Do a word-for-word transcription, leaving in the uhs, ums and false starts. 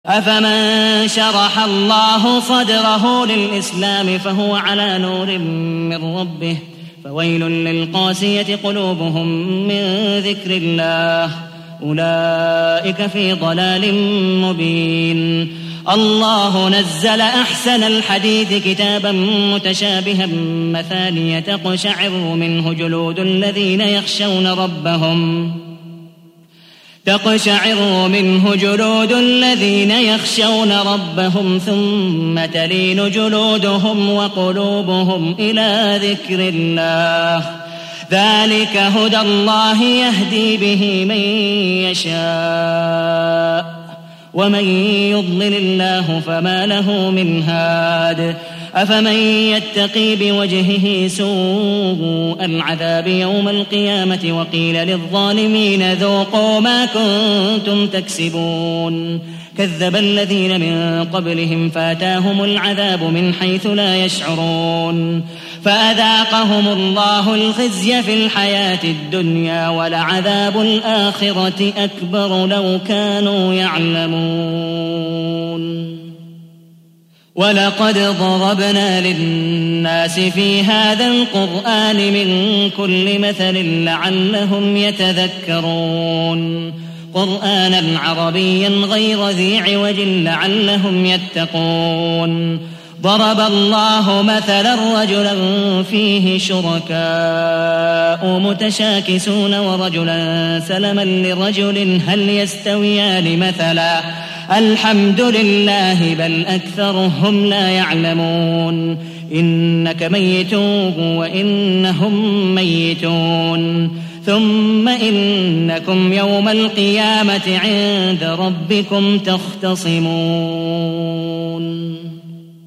أفمن شرح الله صدره للإسلام فهو على نور من ربه فويل للقاسية قلوبهم من ذكر الله أولئك في ضلال مبين. الله نزل أحسن الحديث كتابا متشابها مثانية تقشعر منه جلود الذين يخشون ربهم تقشعر منه جلود الذين يخشون ربهم ثم تلين جلودهم وقلوبهم إلى ذكر الله ذلك هدى الله يهدي به من يشاء ومن يضلل الله فما له من هاد. أفمن يتقي بوجهه سوء العذاب يوم القيامة وقيل للظالمين ذوقوا ما كنتم تكسبون كذب الذين من قبلهم فاتاهم العذاب من حيث لا يشعرون فأذاقهم الله الخزي في الحياة الدنيا ولعذاب الآخرة أكبر لو كانوا يعلمون. ولقد ضربنا للناس في هذا القرآن من كل مثل لعلهم يتذكرون قرآنا عربيا غير ذي عوج لعلهم يتقون. ضرب الله مثلا رجلا فيه شركاء متشاكسون ورجلا سلما لرجل هل يستويان مثلا الحمد لله بل أكثرهم لا يعلمون. إنك ميت وإنهم ميتون ثم إنكم يوم القيامة عند ربكم تختصمون.